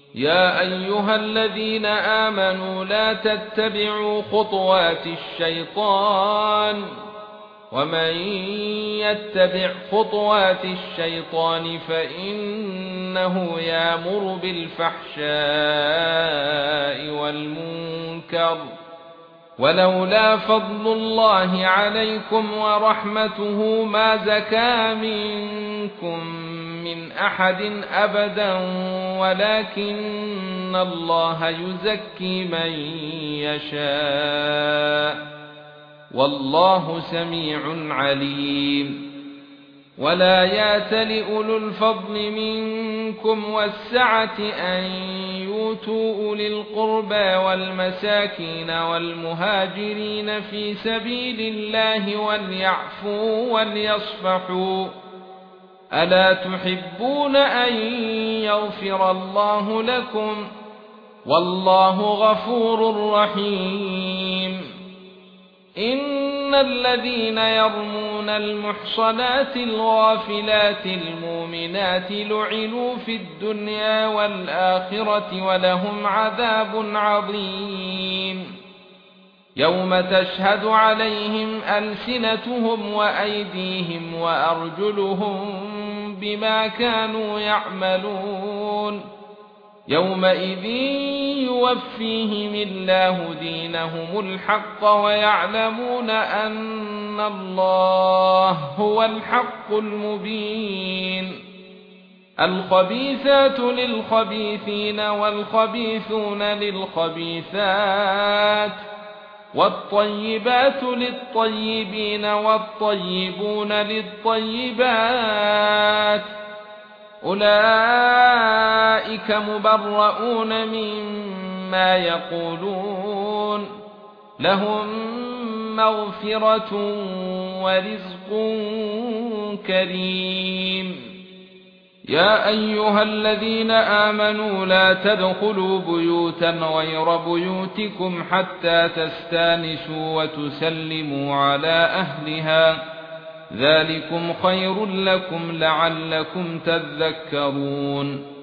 يا ايها الذين امنوا لا تتبعوا خطوات الشيطان ومن يتبع خطوات الشيطان فانه يأمر بالفحشاء والمنكر ولولا فضل الله عليكم ورحمته ما زكى منكم من احد ابدا ولكن الله يزكي من يشاء والله سميع عليم ولا يأتل أولو الفضل منكم والسعة أن يؤتوا أولي القربى والمساكين والمهاجرين في سبيل الله وليعفوا وليصفحوا ألا تحبون أن يغفر الله لكم والله غفور رحيم إن الذين يرمون المحصنات الغافلات المؤمنات لعنوا في الدنيا والآخرة ولهم عذاب عظيم يوم تشهد عليهم ألسنتهم وأيديهم وأرجلهم بما كانوا يعملون يومئذ يوفيهم الله دينهم الحق ويعلمون أن الله هو الحق المبين الخبيثات للخبيثين والخبيثون للخبيثات والطيبات للطيبين والطيبون للطيبات أولئك مبرؤون مما يقولون لهم مغفرة ورزق كريم يا أيها الذين آمنوا لا تدخلوا بيوتا غير بيوتكم حتى تستانسوا وتسلموا على أهلها ذلكم خير لكم لعلكم تذكرون